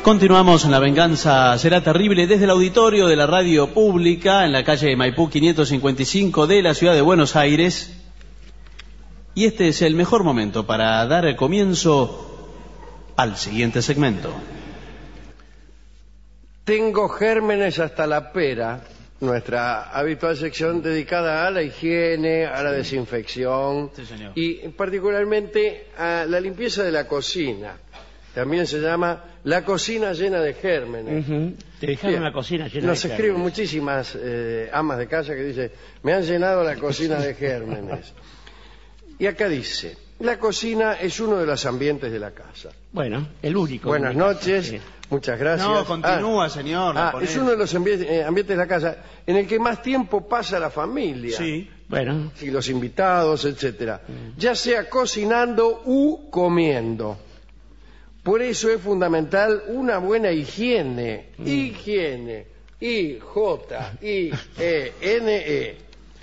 Continuamos en La Venganza Será Terrible desde el auditorio de la radio pública en la calle Maipú 555 de la ciudad de Buenos Aires. Y este es el mejor momento para dar el comienzo al siguiente segmento. Tengo gérmenes hasta la pera, nuestra habitual sección dedicada a la higiene, a la desinfección, Sí, señor. y particularmente a la limpieza de la cocina. También se llama la cocina llena de gérmenes. Te dejaron Bien. la cocina llena Nos de escriben gérmenes. muchísimas amas de casa que dicen, me han llenado la cocina de gérmenes. Y acá dice, la cocina es uno de los ambientes de la casa. Bueno, el único. Buenas noches, Sí. muchas gracias. No, continúa, señor. la Es ponés. uno de los ambientes de la casa en el que más tiempo pasa la familia. Sí. Bueno, Y los invitados, etcétera. Ya sea cocinando u comiendo. Por eso es fundamental una buena higiene. Higiene. I-J-I-E-N-E.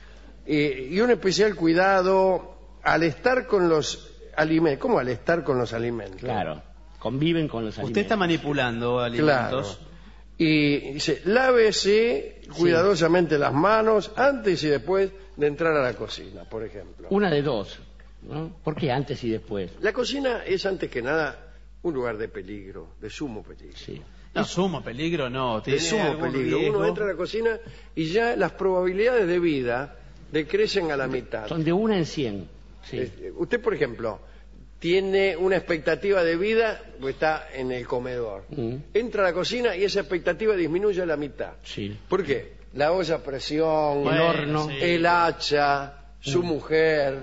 Y un especial cuidado al estar con los alimentos. ¿Cómo al estar con los alimentos? claro. Conviven con los alimentos. Usted está manipulando Claro. alimentos. Y dice, lávese cuidadosamente las manos antes y después de entrar a la cocina, por ejemplo. Una de dos, ¿no? ¿Por qué antes y después? La cocina es antes que nada un lugar de peligro, de sumo peligro. Sí. No, sumo peligro, no. De ¿Tiene sumo algún peligro. riesgo? Uno entra a la cocina y ya las probabilidades de vida decrecen a la mitad. Son de 1 en 100. Sí. Usted, por ejemplo, tiene una expectativa de vida, pues está en el comedor. Entra a la cocina y esa expectativa disminuye a la mitad. Sí. ¿Por qué? La olla a presión, El horno. sí. el hacha, su mujer,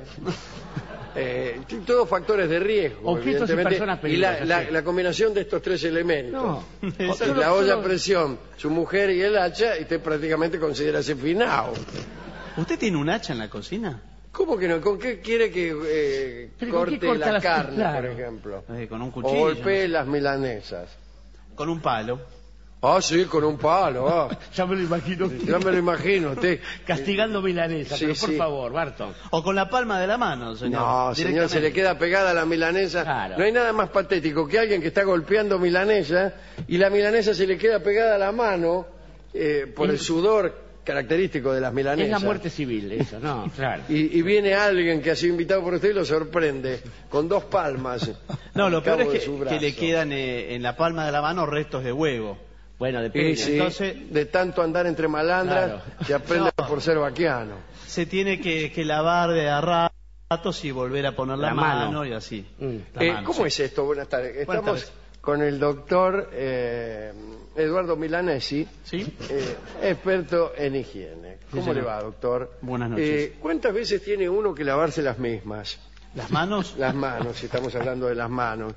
todos factores de riesgo. Objetos y evidentemente, personas peligrosas, sí. la combinación de estos tres elementos. No. Si la olla a presión, su mujer y el hacha, y usted prácticamente considera ese finao. ¿Usted tiene un hacha en la cocina? ¿Cómo que no? ¿Con qué quiere que ¿Pero con qué corte corta la las- carne, claro. por ejemplo? Con un O cuchillo. golpee las milanesas. Con un palo. Ah, sí, con un palo. Ya me lo imagino. Ya me lo imagino. Usted. Castigando milanesa, Sí, pero por sí. favor, Barton. O con la palma de la mano, señor. No, señor, se le Directamente. queda pegada la milanesa. Claro. No hay nada más patético que alguien que está golpeando milanesa y la milanesa se le queda pegada a la mano por el sudor característico de las milanesas. Es la muerte civil, eso, no, claro. Y viene alguien que ha sido invitado por usted y lo sorprende con 2 palmas. No, lo al peor cabo de es su que brazo. le quedan en la palma de la mano restos de huevo. Bueno, Sí, depende. sí, Entonces- de tanto andar entre malandras, Claro. se aprende No. por ser vaquiano. Se tiene que lavar de a ratos y volver a poner la La mano. mano y así. La mano, ¿Cómo sí. es esto? Buenas tardes. Buenas Estamos tardes. con el doctor Eduardo Milanesi, ¿Sí? experto en higiene. ¿Cómo señor. le va, doctor? Buenas noches. ¿Cuántas veces tiene uno que lavarse las mismas? ¿Las manos? Las manos, si estamos hablando de las manos.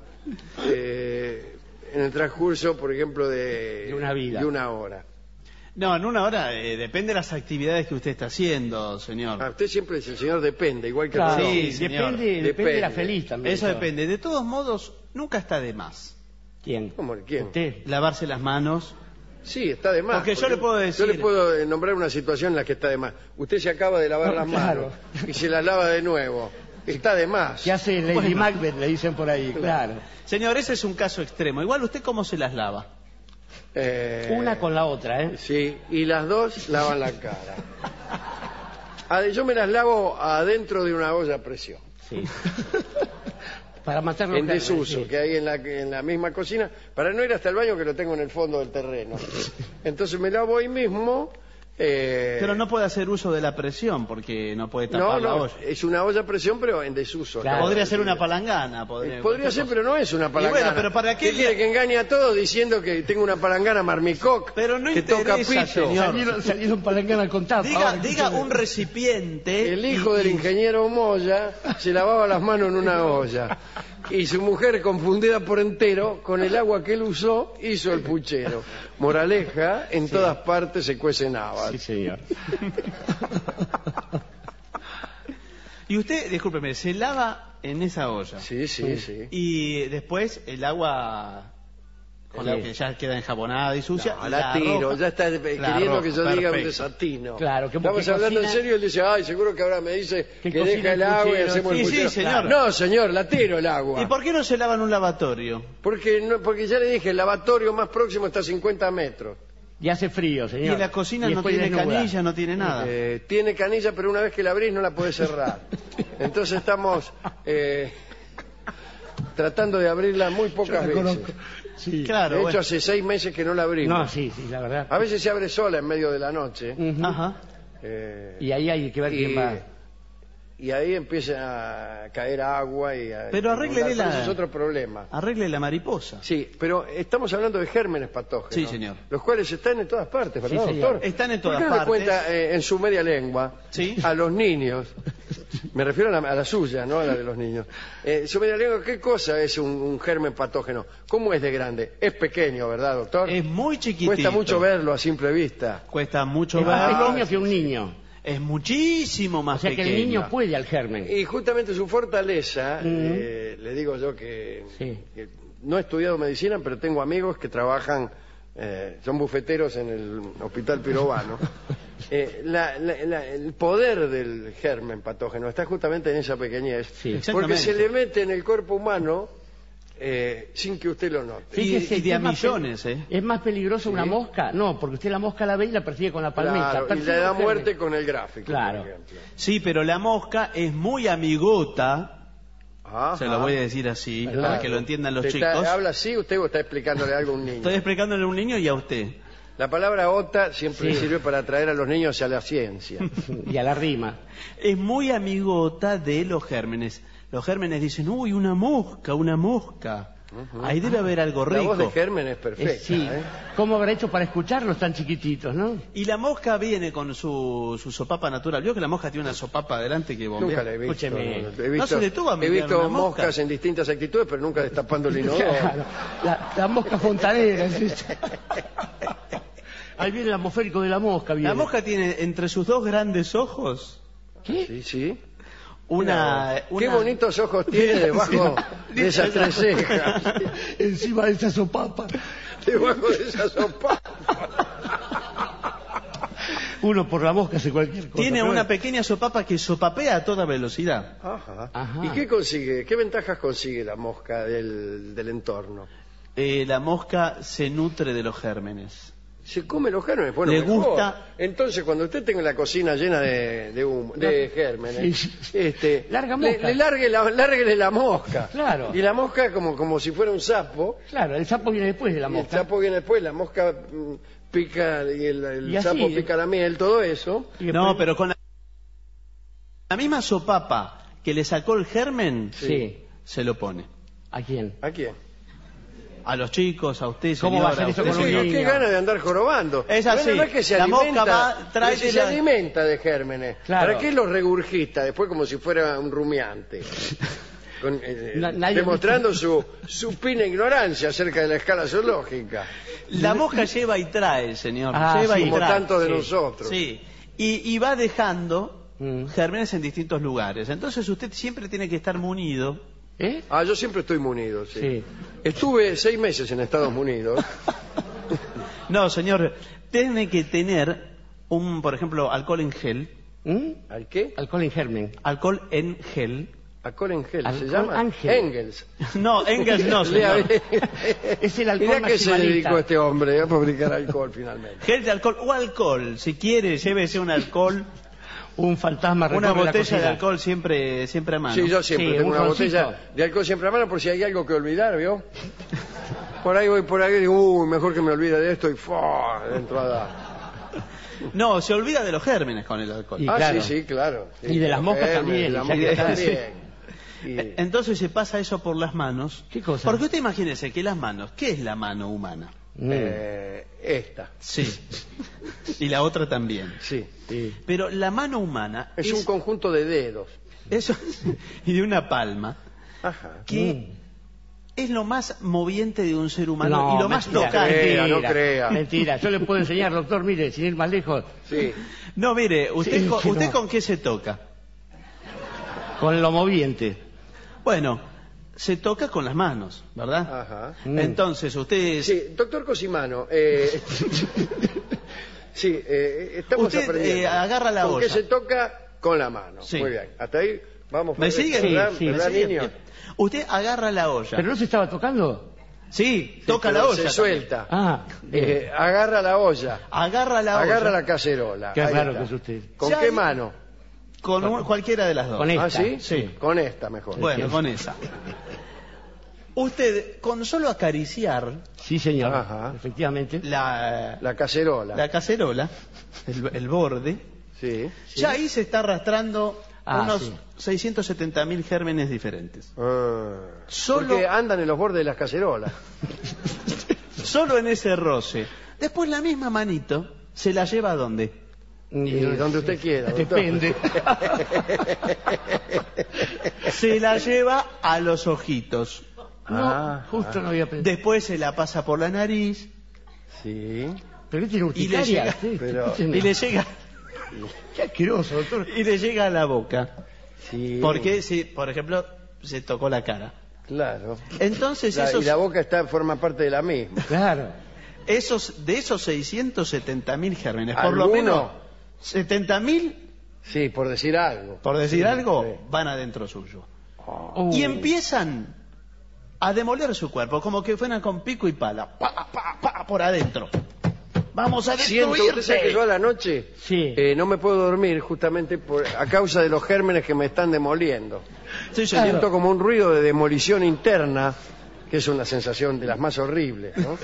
En el transcurso, por ejemplo, De una vida. de una hora. No, en una hora depende de las actividades que usted está haciendo, señor. Usted siempre dice, señor, depende, igual que Claro, todo. Sí, señor. depende de la Depende. feliz también. Eso depende. De todos modos, nunca está de más ¿Quién? ¿Cómo? ¿Quién? ¿Usted? lavarse las manos. Sí, está de más. Porque yo le puedo decir- Yo le puedo nombrar una situación en la que está de más. Usted se acaba de lavar No, las claro. manos y se las lava de nuevo. Está de más. ¿Qué hace Lady Bueno. Macbeth? Le dicen por ahí, claro. Señor, ese es un caso extremo. Igual, ¿usted cómo se las lava? Una con la otra, ¿eh? Sí, y las dos lavan la cara. Yo me las lavo adentro de una olla a presión. Sí. Para matar los En desuso, sí. que hay en la misma cocina, para no ir hasta el baño que lo tengo en el fondo del terreno. Entonces me lavo ahí mismo. Pero no puede hacer uso de la presión porque no puede no, tapar la no, olla. es una olla a presión, pero en desuso. Claro. Podría ser una palangana. Podría ser, pero no es una palangana. bueno, pero ¿para qué le- quiere que engañe a todos diciendo que tengo una palangana marmicoc? Pero no que toca interesa, pito? señor. Salieron palangana con tapa. Diga, Ahora, diga escúchame. un recipiente. El hijo del ingeniero Moya se lavaba las manos en una olla. Y su mujer, confundida por entero, con el agua que él usó, hizo el puchero. Moraleja, en todas partes se cuecen habas. Sí, señor. Y usted, discúlpeme, se lava en esa olla. Sí, sí, sí. Y después el agua con la que ya queda enjabonada y sucia. No, y la tiro, roja, ya está queriendo roja, que yo diga un perfecto. desatino. Claro, que estamos porque hablando en cocina- serio y él dice, ay, seguro que ahora me dice Que que cocina deja el el agua y puchero. hacemos el Sí, sí, puchero. señor. No, señor, la tiro el agua. ¿Y por qué no se lava en un lavatorio? Porque ya le dije, el lavatorio más próximo está a 50 metros. Y hace frío, Y señor. en la cocina Y no después tiene desnuda. canilla, no tiene nada. Tiene canilla, pero una vez que la abrís no la podés cerrar. Entonces estamos tratando de abrirla muy Yo pocas la veces. conozco. Sí. Claro, De hecho, bueno. hace 6 meses que no la abrimos. No, sí, la verdad. A veces se abre sola en medio de la noche. Ujú. Ajá. Y ahí hay que ver quién va. y ahí empieza a caer agua y a Pero arréglele inundar, pero la- ese es otro problema. Arregle la mariposa. Sí, pero estamos hablando de gérmenes patógenos. Sí, señor. Los cuales están en todas partes, ¿verdad, Sí, señor. doctor? Están en ¿Por todas qué no le partes. cuenta en su media lengua Sí. a los niños? Me refiero a la suya, no a la de los niños. Su media lengua, ¿qué cosa es un germen patógeno? ¿Cómo es de grande? Es pequeño, ¿verdad, doctor? Es muy chiquitito. Cuesta mucho verlo a simple vista. Cuesta mucho Es más verlo. pequeño que un niño. Es muchísimo más O sea que pequeño. el niño puede al germen. Y justamente su fortaleza, le digo yo que no he estudiado medicina, pero tengo amigos que trabajan, son bufeteros en el Hospital Pirovano. El poder del germen patógeno está justamente en esa pequeñez, Sí. porque Exactamente. se le mete en el cuerpo humano sin que usted lo note. Fíjese y de que a es más millones, ¿eh? ¿Es más peligroso una mosca? No, porque usted la mosca la ve y la persigue con la palmita. Claro, y Persigue le da el germen. muerte con el gráfico, Claro. por ejemplo. Sí, pero la mosca es muy amigota, Ajá. se lo voy a decir así, Claro. para que lo entiendan los ¿Te chicos. ¿Habla así usted o está explicándole algo a un niño? Estoy explicándole a un niño y a usted. La palabra ota siempre Sí. sirve para atraer a los niños hacia la ciencia. Y a la rima. Es muy amigota de los gérmenes. Los gérmenes dicen, uy, una mosca, una mosca. Ahí debe haber algo La voz de rico. germen es perfecta. Sí. ¿eh? ¿Cómo habrá hecho para escucharlos tan chiquititos, no? Y la mosca viene con su sopapa natural. ¿Vio que la mosca tiene una sopapa adelante que bombea? Nunca la he visto. Escúcheme. He visto, No se detuvo a he mirar visto una mosca. moscas en distintas actitudes, pero nunca destapando el inodoro. Claro. La mosca fontanera. ¿sí? Ahí viene el atmosférico de la mosca. Viene. La mosca tiene entre sus dos grandes ojos ¿Qué? Sí, sí. una... Qué bonitos ojos tiene debajo de esas tres cejas. Encima de esa sopapa. Debajo de esa sopa. Uno por la mosca hace cualquier cosa. Tiene pero una bueno. pequeña sopapa que sopapea a toda velocidad. Ajá. Ajá. ¿Y qué consigue? ¿Qué ventajas consigue la mosca del entorno? La mosca se nutre de los gérmenes. ¿Se come los gérmenes? Bueno, Le mejor. gusta. Entonces, cuando usted tenga la cocina llena de gérmenes, Sí, sí. Larga mosca. lárguele la mosca. Claro. Y la mosca como si fuera un sapo. Claro, el sapo viene después de la Y el mosca. sapo viene después, la mosca pica y el Y así, sapo pica la miel, todo eso. Y No, después- pero con la misma sopapa que le sacó el germen, Sí. se lo pone. ¿A quién? ¿A quién? A los chicos, a usted, ¿Cómo señora, va a ser a eso usted, con un señor. niño? Qué ganas de andar jorobando. Es así. Bueno, no es que se La mosca alimenta, va, trae pero si de se la- alimenta de gérmenes. Claro. ¿Para qué los regurgita después como si fuera un rumiante? Nadie- Demostrando su pina ignorancia acerca de la escala zoológica. La mosca lleva y trae, señor. Ah, lleva sí. y Como trae. tantos de Sí. nosotros. Sí. Y va dejando Mm. gérmenes en distintos lugares. Entonces usted siempre tiene que estar munido. ¿Eh? Ah, yo siempre estoy munido, sí. Sí. Estuve 6 meses en Estados Unidos. No, señor, tiene que tener por ejemplo, alcohol en gel. ¿Mm? ¿Al qué? Alcohol en germen. Alcohol en gel. Alcohol en gel. ¿Se Alcohol llama? Ángel. Engels. No, Engels no, Lea señor. bien. Es el alcohol Mirá que se maximalista. dedicó este hombre a fabricar alcohol finalmente. Gel de alcohol o alcohol. Si quiere, llévese un alcohol. Un fantasma Una recorre la botella de cocina. alcohol siempre a mano. Sí, yo siempre Sí, tengo un una roncito. botella de alcohol siempre a mano por si hay algo que olvidar, ¿vio? Por ahí voy por ahí y digo, uy, mejor que me olvide de esto y ¡fua! Dentro a dar. No, se olvida de los gérmenes con el alcohol. Y Ah, claro. sí, claro. Sí, Y de las moscas germes, también, de las ya que moscas está. también. Y- Entonces se pasa eso por las manos. ¿Qué cosa? Porque usted imagínese que las manos, ¿qué es la mano humana? esta. Sí. Y la otra también. Sí. Sí. Pero la mano humana Es un conjunto de dedos. eso y de una palma Ajá. que es lo más moviente de un ser humano No, y lo más mentira, tocante. no crea. Mentira, yo le puedo enseñar, doctor, mire, sin ir más lejos, Sí. No, mire, usted, Sí, que ¿usted no. con qué se toca? con lo moviente. Bueno, se toca con las manos, ¿verdad? Ajá. Entonces, usted... Sí, doctor Cosimano, sí, estamos Usted, aprendiendo. agarra la ¿Con qué olla. se toca? Con la mano. Sí. Muy bien. Hasta ahí vamos. ¿Me sigue? ¿Verdad, Sí, ¿verdad, ¿Me sigue? niño? Usted agarra la olla. ¿Pero no se estaba tocando? Sí, toca Pero la olla. Se también. suelta. Ah, bien. Agarra la olla. Agarra la Agarra olla. la cacerola. Qué Ahí raro está. que es usted. ¿Con Ya qué ahí- mano? Con cualquiera de las dos. Con esta. ¿Ah, sí? Sí. Con esta mejor. Bueno, con esa. Usted, con solo acariciar Sí, señor. Ajá. Efectivamente. La cacerola. la cacerola, el borde, Sí. ya ahí se está arrastrando unos sí. 670.000 gérmenes diferentes. Solo- Porque andan en los bordes de las cacerolas. Solo en ese roce. Después la misma manito se la lleva a dónde. Y donde usted quiera. doctor. Depende. Se la lleva a los ojitos. Ah, Justo no había pensado. Después se la pasa por la nariz Sí. Pero tiene y le urticaria. llega- Sí, pero- escúcheme. y le llega Qué asqueroso, doctor. y le llega a la boca. Sí. Porque si, por ejemplo, se tocó la cara. Claro. Entonces Y la boca forma parte de la misma. Claro. de esos 670.000 gérmenes, por lo ¿Alguno? menos 70.000, Sí, por decir algo. por decir algo, sí. van adentro suyo. Oh. Y empiezan a demoler su cuerpo, como que fueran con pico y pala, pa, pa, pa, por adentro. Vamos a Siento, usted sabe que yo a destruirte. la noche Sí. no me puedo dormir justamente a causa de los gérmenes que me están demoliendo. Sí, señor. Siento como un ruido de demolición interna, que es una sensación de las más horribles, ¿no?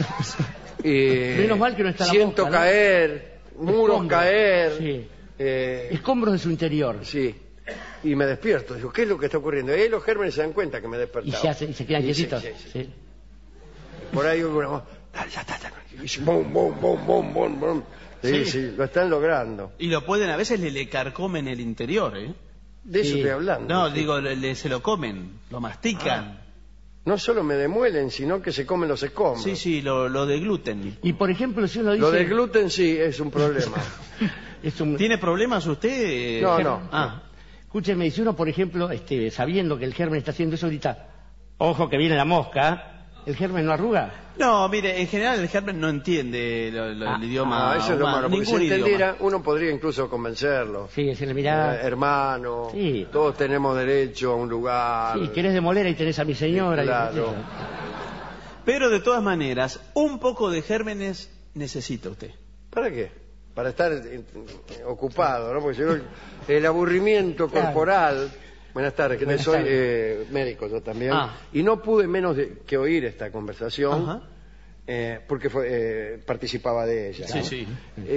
Menos mal que no está la siento mosca, ¿no? caer, muros Escombros. caer. Sí. eh, Escombros de su interior. sí. Y me despierto. Digo, ¿qué es lo que está ocurriendo? Y ahí los gérmenes se dan cuenta que me he Y despertado. se quedan Y sí, quietitos. sí, sí. Sí. Por ahí una voz, "Dale, ya está. Y dice, bum, bum, bum, bum, bum, bum". Sí, sí, lo están logrando. Y lo pueden, a veces le carcomen el interior, ¿eh? De eso Sí. estoy hablando. No, Sí. digo, se lo comen, lo mastican. No solo me demuelen, sino que se comen los escombros. Sí, sí, lo de gluten. Y por ejemplo, si uno dice. Lo del gluten sí es un problema. es un- ¿Tiene problemas usted? No, no. Ah, Escúcheme, si uno, por ejemplo, sabiendo que el germen está haciendo eso, grita, ojo que viene la mosca, el germen no arruga. no, mire, en general el germen no entiende el idioma Eso es lo humano, malo, porque si ningún entendiera, idioma. uno podría incluso convencerlo. Sí, decirle, mirá, Hermano, Sí. todos tenemos derecho a un lugar. sí, querés demoler y tenés a mi señora. y- Claro. Pero de todas maneras, un poco de gérmenes necesita usted. ¿Para qué? Para estar ocupado, ¿no? Porque si no, el aburrimiento Claro. corporal. Buenas tardes, que Buenas soy tardes. médico yo también. Ah. Y no pude menos que oír esta conversación. Ajá. Porque participaba de ella. Sí, ¿no? sí.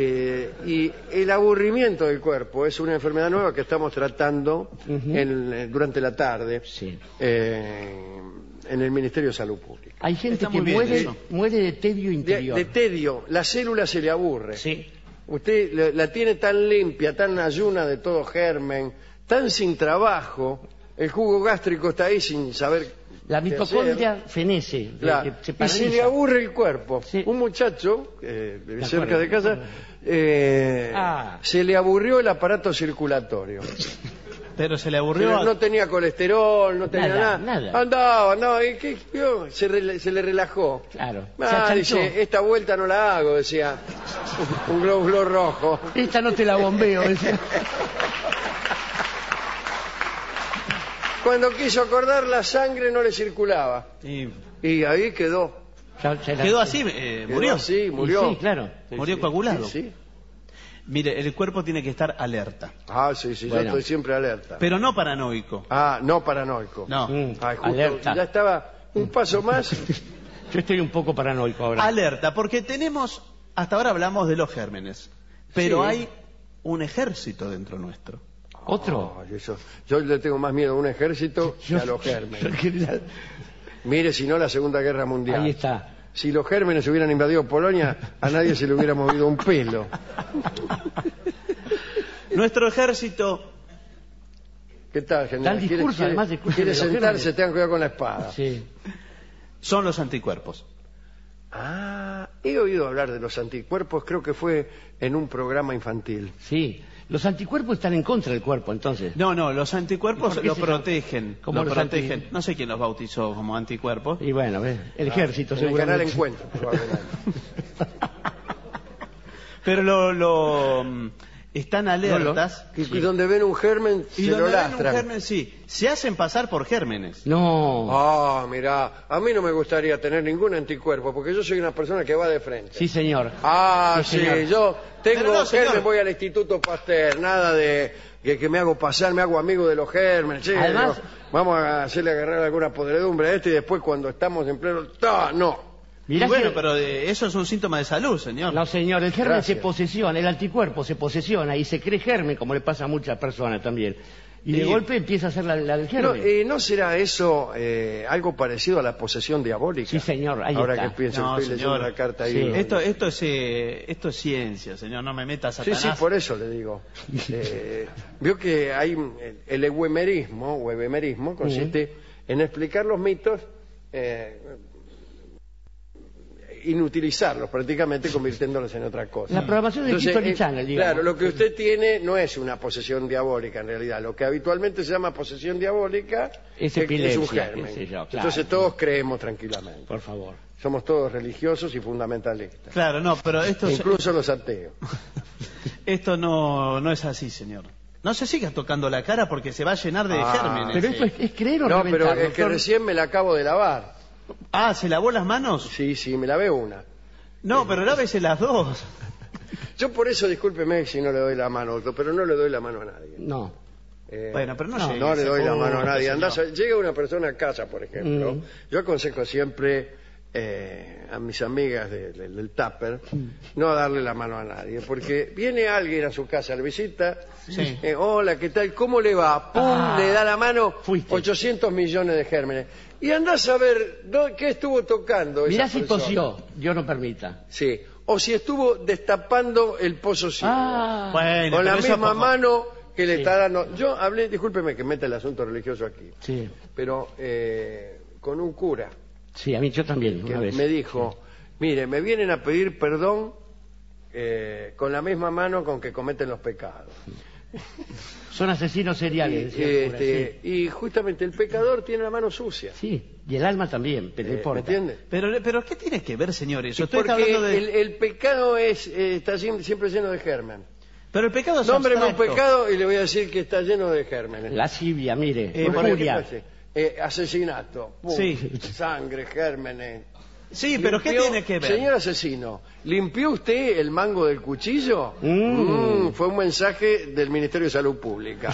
Y el aburrimiento del cuerpo es una enfermedad nueva que estamos tratando Ujú. durante la tarde Sí. en el Ministerio de Salud Pública. Hay gente Está que muy bien muere, eso. muere de tedio interior. De tedio, la célula se le aburre. Sí. Usted la tiene tan limpia, tan ayuna de todo germen, tan sin trabajo, el jugo gástrico está ahí sin saber. La qué mitocondria hacer. fenece, Claro. se Y se paraliza. le aburre el cuerpo. Sí. Un muchacho, cerca de casa, Ah. se le aburrió el aparato circulatorio. Pero se le aburrió. No tenía colesterol, no tenía Nada, nada. nada. Andaba, ¿y qué vio? Se le relajó. Claro. Se Ah, achantó. dice, esta vuelta no la hago, decía. Un glóbulo rojo. Esta no te la bombeo. decía. Cuando quiso acordar, la sangre no le circulaba. Y Y ahí quedó. Ya la- quedó así, Quedó murió. así, Y murió. Sí, claro. Murió coagulado. Sí, sí. Mire, el cuerpo tiene que estar alerta. Ah, sí, sí, yo Bueno. estoy siempre alerta. Pero no paranoico. Ah, no paranoico. No. Ah, justo, Alerta. ya estaba un paso más. Yo estoy un poco paranoico ahora. Alerta, porque tenemos, hasta ahora hablamos de los gérmenes, pero Sí. hay un ejército dentro nuestro. ¿Otro? Ay, yo le tengo más miedo a un ejército que a los gérmenes. Mire, si no, la Segunda Guerra Mundial. Ahí está. Si los gérmenes hubieran invadido Polonia, a nadie se le hubiera movido un pelo. Nuestro ejército, ¿Qué tal, general? Tal discurso, además, discurso quiere de los sentarse, gérmenes. tengan cuidado con la espada. Sí. son los anticuerpos. Ah, he oído hablar de los anticuerpos, creo que fue en un programa infantil. Sí. Los anticuerpos están en contra del cuerpo, entonces. No, los anticuerpos ¿Por qué lo se protegen. ¿Cómo Lo los protegen. No sé quién los bautizó como anticuerpos. Y bueno, ¿ves? El ejército, En el canal seguramente. Encuentro, probablemente. Pero están alertas. Y donde ven un germen, Y se lo donde ven un lastran. germen, sí. Se hacen pasar por gérmenes. No. Ah, mirá, a mí no me gustaría tener ningún anticuerpo, porque yo soy una persona que va de frente. Sí, señor. Ah, Sí, sí, señor. yo tengo Pero no, señor. germen, voy al Instituto Pasteur, nada de que me hago pasar, me hago amigo de los gérmenes. Sí, Además- digo, vamos a hacerle agarrar alguna podredumbre a este y después cuando estamos en pleno... ¡Ah, no! Mirá Y bueno, que- pero eso es un síntoma de salud, señor. No, señor, el germen Gracias. se posesiona, el anticuerpo se posesiona y se cree germen, como le pasa a muchas personas también. Y de Sí. golpe empieza a ser la del No, germen. ¿no será eso algo parecido a la posesión diabólica? Sí, señor, ahí Ahora está. que pienso, No, estoy leyendo señor. la carta ahí. Sí. ¿no? Esto es ciencia, señor. No me metas a Sí, Satanás. sí, por eso le digo. Vio que hay el ewemerismo, o ebemerismo, consiste en explicar los mitos, inutilizarlos prácticamente, convirtiéndolos en otra cosa. La programación del History Channel, digamos. Claro, lo que usted tiene no es una posesión diabólica en realidad. Lo que habitualmente se llama posesión diabólica Es un epilepsia, germen. qué sé yo, claro. Entonces todos creemos tranquilamente. Por favor. Somos todos religiosos y fundamentalistas. Claro, no, pero Incluso los ateos. esto no es así, señor. No se siga tocando la cara porque se va a llenar de gérmenes. Pero esto es creer o No, reventar, pero es que doctor. recién me la acabo de lavar. Ah, ¿se lavó las manos? Sí, me lavé una. No, pero lávese las dos. Yo por eso, discúlpeme si no le doy la mano, doctor, pero no le doy la mano a nadie. No. Bueno, pero no llegue No a le ese doy la punto, mano a nadie. señor. Llega una persona a casa, por ejemplo. Yo aconsejo siempre a mis amigas del Tupper no darle la mano a nadie, porque viene alguien a su casa, le visita, Sí. hola, ¿qué tal? ¿Cómo le va? ¡Pum! Le da la mano, Fuiste. 800 millones de gérmenes. Y andás a ver qué estuvo tocando Mirá esa si persona. tosió, Dios no permita. Sí, o si estuvo destapando el pozo ciego. Bueno, Con la pero eso misma poco. mano que le Sí. está dando. Yo hablé, discúlpeme que meta el asunto religioso aquí, Sí. pero con un cura Sí, a mí yo también, que una vez. me dijo, mire, me vienen a pedir perdón con la misma mano con que cometen los pecados. Son asesinos seriales, decía el cura, Y justamente el pecador tiene la mano sucia. sí. Y el alma también, pero no ¿Me importa. entiende? Pero ¿qué tiene que ver, señor, eso? Usted está Porque hablando de... el pecado está siempre lleno de germen. Pero el pecado es Nómbreme un abstracto. pecado y le voy a decir que está lleno de gérmenes. Lascivia, mire, Por lujuria. ejemplo, asesinato, pum, Sí. sangre, gérmenes. Sí, pero ¿qué ¿Limpió- tiene que ver? Señor asesino, ¿limpió usted el mango del cuchillo? Mm. Fue un mensaje del Ministerio de Salud Pública.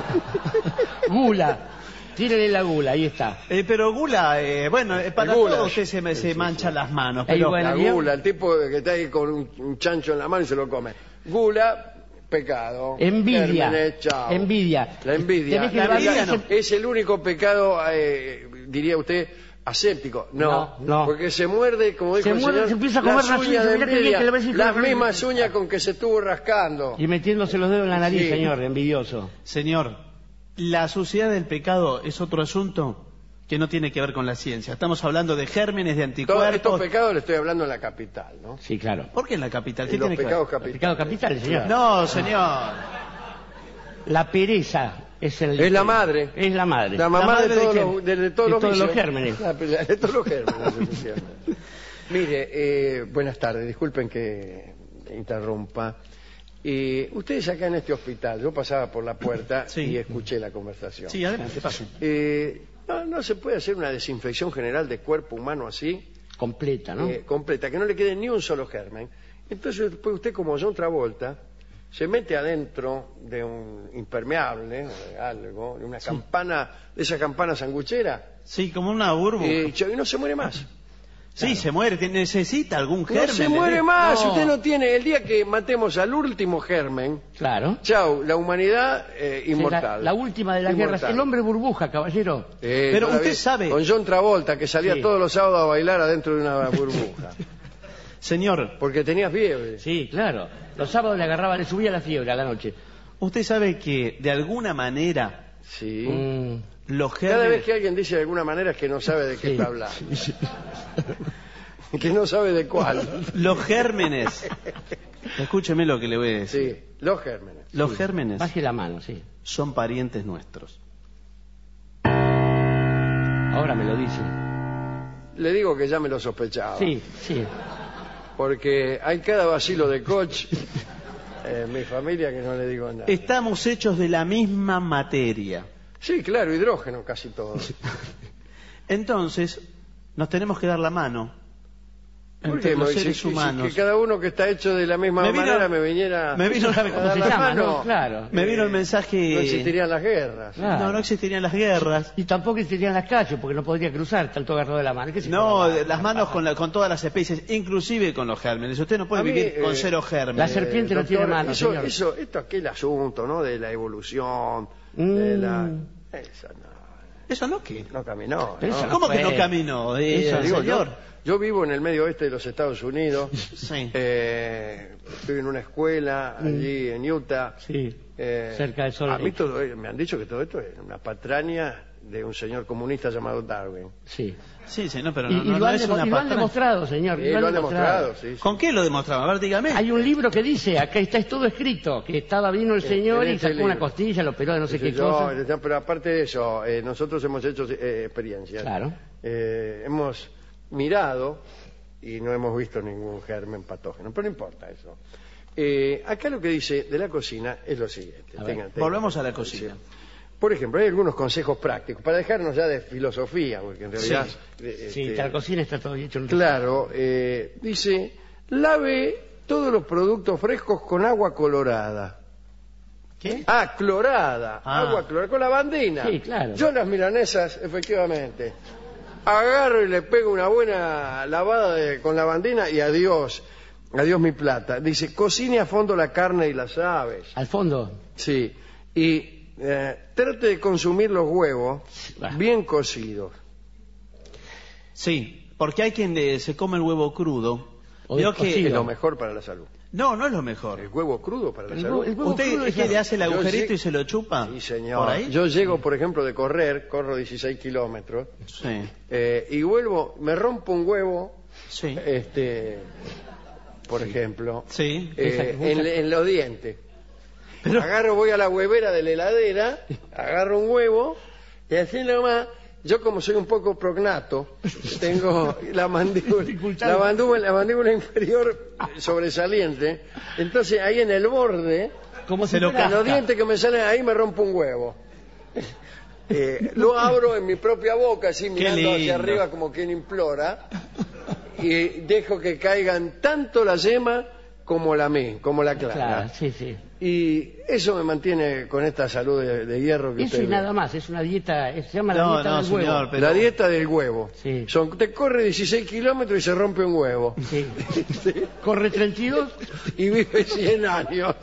Gula. Tírele la gula, ahí está. Pero gula, bueno, para El gula. todo usted se mancha las manos. Ahí Pero bueno. La ¿vio? gula, el tipo que está ahí con un chancho en la mano y se lo come. Gula, pecado. Envidia. Gérmenes, chao. Envidia. La envidia. Tenés que La levantar envidia ese- no. Es el único pecado, diría usted, aséptico. No, No. porque se muerde, como dijo Se el muerde, señor, se empieza a comer las las uñas uñas, de mirá qué bien envidia, que le va a decir las con la mismas frente. uñas con que se estuvo rascando. Y metiéndose los dedos en la nariz, Sí. señor, envidioso. Señor, la suciedad del pecado es otro asunto que no tiene que ver con la ciencia. Estamos hablando de gérmenes, de Todos anticuerpos. estos pecados le estoy hablando en la capital, ¿no? Sí, claro. ¿Por qué en la capital? ¿Qué Los tiene que ver? pecados El capitales. pecado capital, señor. No, señor. La pereza es el... Es la madre. Es la madre. La mamá madre de de todos quién? los, de todos De los todos los vicios. gérmenes. De todos los gérmenes, efectivamente. Mire, buenas tardes, disculpen que interrumpa. Ustedes acá en este hospital, yo pasaba por la puerta Sí. y escuché la conversación. Sí, adelante, pase. ¿No se puede hacer una desinfección general de cuerpo humano así, Completa, ¿no? completa, que no le quede ni un solo germen? Entonces después usted, como John Travolta, se mete adentro de un impermeable o de algo, de una campana, de esa campana sanguchera, Sí, como una burbuja. y no se muere más. Sí, se muere, necesita algún germen. No se le muere digo. más, No. usted no tiene, el día que matemos al último germen, Claro. chau, la humanidad inmortal. La última de las Inmortal. guerras. El hombre burbuja, caballero. Pero yo la usted vi sabe- Con John Travolta, que salía Sí. todos los sábados a bailar adentro de una burbuja. Señor, Porque tenía fiebre. Sí, claro. Los sábados le agarraba, le subía la fiebre a la noche. usted sabe que de alguna manera Sí. los Cada gérmenes... vez que alguien dice de alguna manera es que no sabe de qué Sí. está hablando. Que no sabe de cuál. Los gérmenes Escúcheme lo que le voy a decir. Sí, los gérmenes. Los gérmenes Baje la mano, sí. son parientes nuestros. Ahora me lo dice. Le digo que ya me lo sospechaba. Sí, sí. Porque hay cada vacilo de coach en mi familia que no le digo nada. Estamos hechos de la misma materia. Sí, claro, hidrógeno casi todo. Entonces, nos tenemos que dar la mano ¿Por entre qué? los Si- seres si- humanos. Que cada uno que está hecho de la misma Me vino- manera me viniera me vino- a ¿sabe ¿Cómo dar se la llama? mano. No, claro. Me vino el mensaje... No existirían las guerras. Claro. No existirían las guerras. Y tampoco existirían las calles, porque no podría cruzar tanto agarrado de la mano. ¿Qué se No, con la mano? las manos con todas las especies, inclusive con los gérmenes. Usted no puede A mí, vivir con cero gérmenes. la serpiente no tiene mano, eso, señor. esto aquel asunto, ¿no? De la evolución, Mm. de la... Eso ¿Eso no qué? no caminó. Pero ¿no? eso ¿Cómo que no fue. caminó? Eso, Digo, señor. yo vivo en el medio oeste de los Estados Unidos. Sí. Estoy en una escuela allí en Utah. Sí, Eh, cerca del sol. A mí me han dicho que todo esto es una patraña de un señor comunista llamado Darwin. Sí. Sí, sí, no, pero Y, no, y no lo han es demo- una y lo han patraña. demostrado, señor. Y lo han demostrado, sí. sí. ¿Con qué lo demostraba? A ver, dígame. Hay un libro que dice, acá está todo escrito, que vino el señor en y este sacó una libro. costilla, lo operó de no sé Dice qué yo, cosa. pero aparte de eso, nosotros hemos hecho experiencias. Claro. Hemos mirado y no hemos visto ningún germen patógeno, pero no importa eso. Acá lo que dice de la cocina es lo siguiente. A ver, volvemos a la cocina. Por ejemplo, hay algunos consejos prácticos para dejarnos ya de filosofía, porque en realidad... Sí, que la cocina está todo hecho. en un- Claro, dice, lave todos los productos frescos con agua colorada. ¿Qué? Ah, clorada, agua clorada, con lavandina. Sí, claro. Yo las milanesas, efectivamente, agarro y le pego una buena lavada con lavandina y adiós mi plata. Dice, cocine a fondo la carne y las aves. Al fondo. Sí, y trate de consumir los huevos Ah. bien cocidos. Sí, porque hay quien se come el huevo crudo. O Veo descocido. que... Es Sí, lo mejor para la salud. No, no es lo mejor. El huevo crudo para la El salud. huevo- el huevo ¿Usted crudo es que le hace el Yo agujerito sí- y se lo chupa? Sí, señor. ¿Por ahí? Yo llego, por ejemplo, de correr, corro 16 kilómetros, Sí, y vuelvo, me rompo un huevo, sí. por ejemplo, Sí. en los dientes. Pero- Agarro, voy a la huevera de la heladera, agarro un huevo, y así nomás, yo como soy un poco prognato, tengo la mandíbula inferior sobresaliente, entonces ahí en el borde, Como Se si lo fuera- en los dientes que me salen ahí me rompo un huevo. Lo abro en mi propia boca, así mirando hacia lindo. arriba como quien implora, y dejo que caigan tanto la yema como la clara. Claro, sí, sí. Y eso me mantiene con esta salud de hierro que Eso usted y ve. nada más, es una dieta, se llama la No, dieta no, del huevo. señor, pero... La dieta del huevo. Sí. Te corre 16 kilómetros y se rompe un huevo. Sí. Corre 32. Y vive 100 años.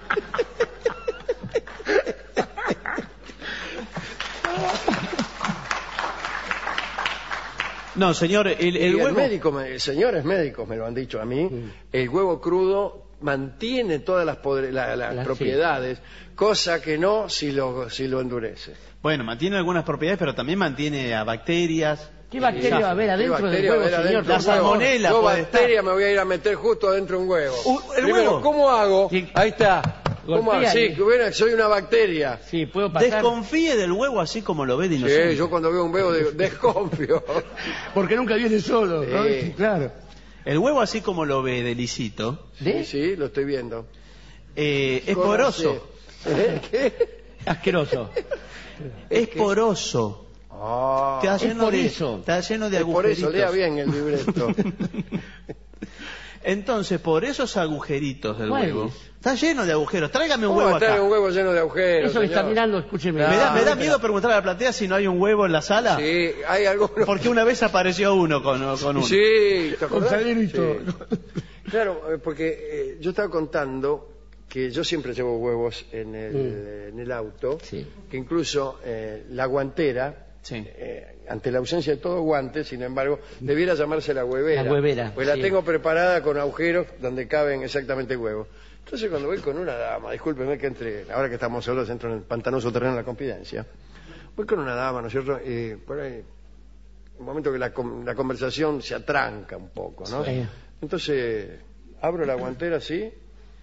No, señor, Y el huevo... señores médicos me lo han dicho a mí, el huevo crudo mantiene todas las Las- propiedades, cosa que no si lo endurece. Bueno, mantiene algunas propiedades, pero también mantiene a bacterias. ¿Qué bacteria va a haber adentro ¿Qué del bacteria huevo, va a haber señor? adentro La del huevo? salmonela Yo puede bacteria me voy a ir a meter justo adentro de un huevo. ¿El Primero, huevo? ¿cómo hago? Sí. Ahí está. ¿Cómo hago? Golpea Sí, ahí. que bueno, soy una bacteria. Sí, puedo pasar. Desconfíe del huevo así como lo ve de inocente. Sí, yo cuando veo un huevo desconfío. Porque nunca viene solo, ¿no? Sí. Claro. El huevo así como lo ve de lisito, ¿De? Sí, lo estoy viendo. es poroso. ¿Qué? Asqueroso. Es poroso. Ah, Está es lleno por de, eso. está lleno de es por eso, lea agujeritos. bien el libreto. Entonces, por esos agujeritos del ¿Cuáles? huevo, está lleno de agujeros. Tráigame un ¿Cómo va huevo a estar acá. un huevo lleno de agujeros? Eso que está señor? mirando, escúcheme. Ah, Me da pero- miedo preguntar a la platea si no hay un huevo en la sala. Sí, hay algunos. Porque una vez apareció uno con uno. Sí, ¿te Con acordás? salero y Sí. todo. Claro, porque yo estaba contando que yo siempre llevo huevos en el auto, Sí. que incluso la guantera, Sí. ante la ausencia de todo guante, sin embargo, debiera llamarse la huevera. La huevera, Pues la sí. tengo preparada con agujeros donde caben exactamente huevos. Entonces cuando voy con una dama, discúlpeme que entre, ahora que estamos solos, entro en el pantanoso terreno de la confidencia, voy con una dama, ¿no es cierto? Y por ahí, un momento que la conversación se atranca un poco, ¿no? Sí. Entonces, abro la guantera así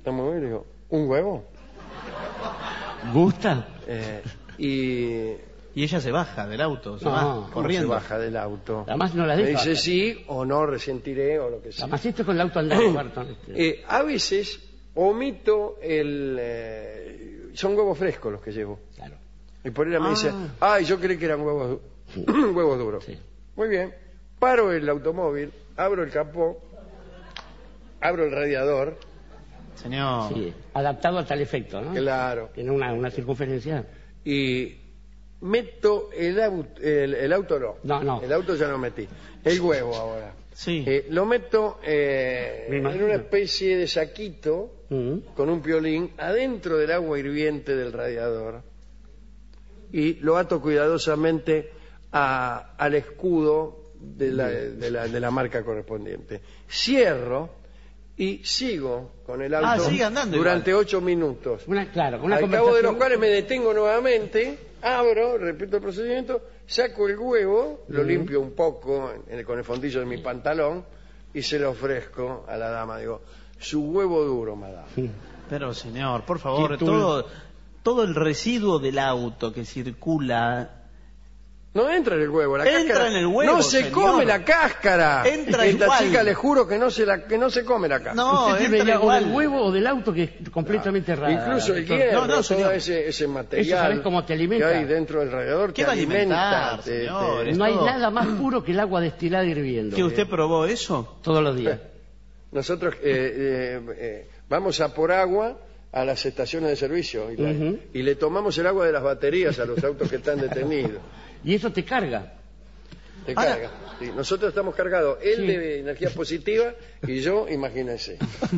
Está muy bien, le digo, ¿un huevo? ¿Gusta? Y ella se baja del auto, se No, va ¿cómo corriendo. se baja del auto. Además no la Me deja. dice sí o no, resentiré o lo que sea. Además esto con el auto andando, Barton. A veces omito son huevos frescos los que llevo. Claro. Y por ella me dice, ay, yo creí que eran huevos, huevos duros. Sí. Muy bien. Paro el automóvil, abro el capó, abro el radiador. Señor. Sí, adaptado a tal efecto, ¿no? Claro. Tiene una circunferencia. Y meto el auto no. No. El auto ya lo metí. El huevo ahora. Sí. Lo meto Me en imagino. una especie de saquito con un piolín adentro del agua hirviente del radiador y lo ato cuidadosamente al escudo de la marca correspondiente. Cierro y sigo con el auto sigue andando durante igual. 8 minutos. Claro, con una Al cabo de conversación. los cuales me detengo nuevamente, abro, repito el procedimiento, saco el huevo, lo limpio un poco con el fondillo de mi pantalón y se lo ofrezco a la dama. Digo, su huevo duro, madame. Pero señor, por favor, Qué tul- todo el residuo del auto que circula No entra en el huevo, la Entra cáscara. en el huevo, no se señor. come la cáscara. Entra Esta igual. chica le juro que no se come la cáscara. No, Usted tiene entra ya o igual. del huevo o del auto que es completamente raro. Incluso el Doctor. hierro, No, todo señor. ese material ¿sabés cómo te alimenta? que hay dentro del radiador ¿Qué te va a alimenta. alimentar, señor? No hay todo. nada más puro que el agua destilada hirviendo. ¿Que usted probó eso? Todos los días. Nosotros vamos a por agua a las estaciones de servicio y le tomamos el agua de las baterías a los autos que están detenidos. Y eso te carga. Te Ahora- carga. Sí, nosotros estamos cargados, él Sí. de energía positiva y yo, imagínense.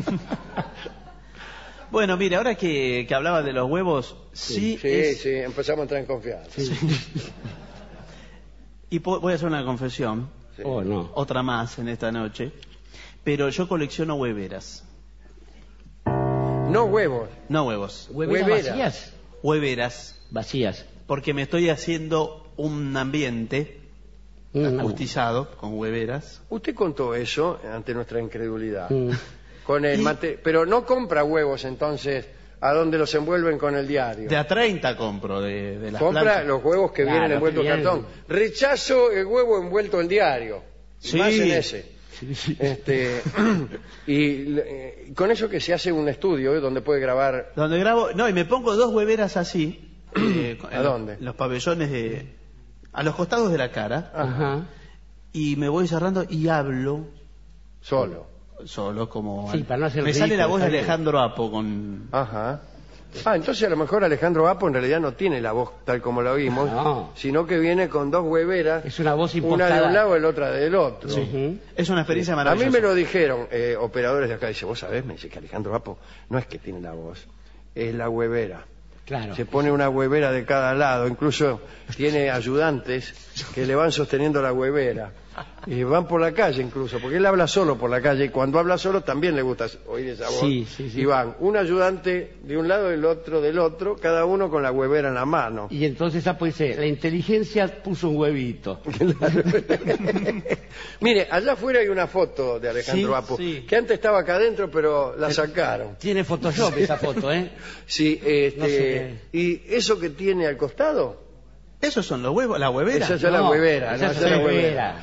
Bueno, mire, ahora que hablaba de los huevos, sí, Sí, empezamos a entrar en confianza. y voy a hacer una confesión, Sí. Oh, no. otra más en esta noche, pero yo colecciono hueveras, No huevos. no huevos, ¿Hueveras Hueveras. vacías? hueveras, Vacías. porque me estoy haciendo un ambiente acustizado con hueveras. Usted contó eso ante nuestra incredulidad. Mm. Con el Y- pero no compra huevos entonces a donde los envuelven con el diario. De a 30 compro de las Compra planchas. los huevos que Claro, vienen envueltos que en vienen. cartón. Rechazo el huevo envuelto en diario. Y Sí. más en ese. Con eso que se hace un estudio donde puede grabar. Donde grabo, no, y me pongo dos hueveras así. ¿A dónde? En los pabellones a los costados de la cara. Ajá. Y me voy cerrando y hablo Solo. solo como... Sí, para no hacer me sale ridículo, la voz de está bien. Alejandro Apo con... Ajá. Entonces a lo mejor Alejandro Apo en realidad no tiene la voz tal como la oímos, No. sino que viene con dos hueveras, Es una voz una impostada. de un lado y la otra del otro. Ujú. Es una experiencia A mí maravillosa. me lo dijeron operadores de acá, dice, vos sabés, me dice que Alejandro Apo no es que tiene la voz, es la huevera. Claro. Se pone una huevera de cada lado, incluso tiene ayudantes que le van sosteniendo la huevera. Y van por la calle incluso, porque él habla solo por la calle y cuando habla solo también le gusta oír esa voz. Sí, sí, sí. Y van un ayudante de un lado y el otro del otro, cada uno con la huevera en la mano. Y entonces Apo dice, la inteligencia puso un huevito. Mire, allá afuera hay una foto de Alejandro Sí, Apo, sí. que antes estaba acá adentro, pero la sacaron. Tiene Photoshop esa foto, ¿eh? Sí, No sé. ¿Y eso que tiene al costado? Esos son los huevos, la huevera. Esa es la huevera, esa no, es esa es la la huevera.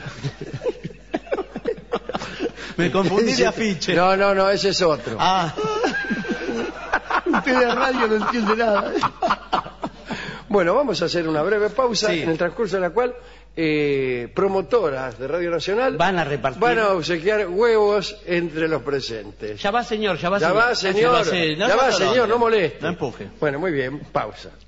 Me confundí de afiche. No, ese es otro. Ah, Usted de radio no entiende nada. Bueno, vamos a hacer una breve pausa Sí. en el transcurso de la cual promotoras de Radio Nacional Van a repartir. van a obsequiar huevos entre los presentes. Ya va, señor, ya va, Ya señor. va, señor. sí, no Ya va, se lo señor, doy. no moleste. No empuje. Bueno, muy bien, pausa.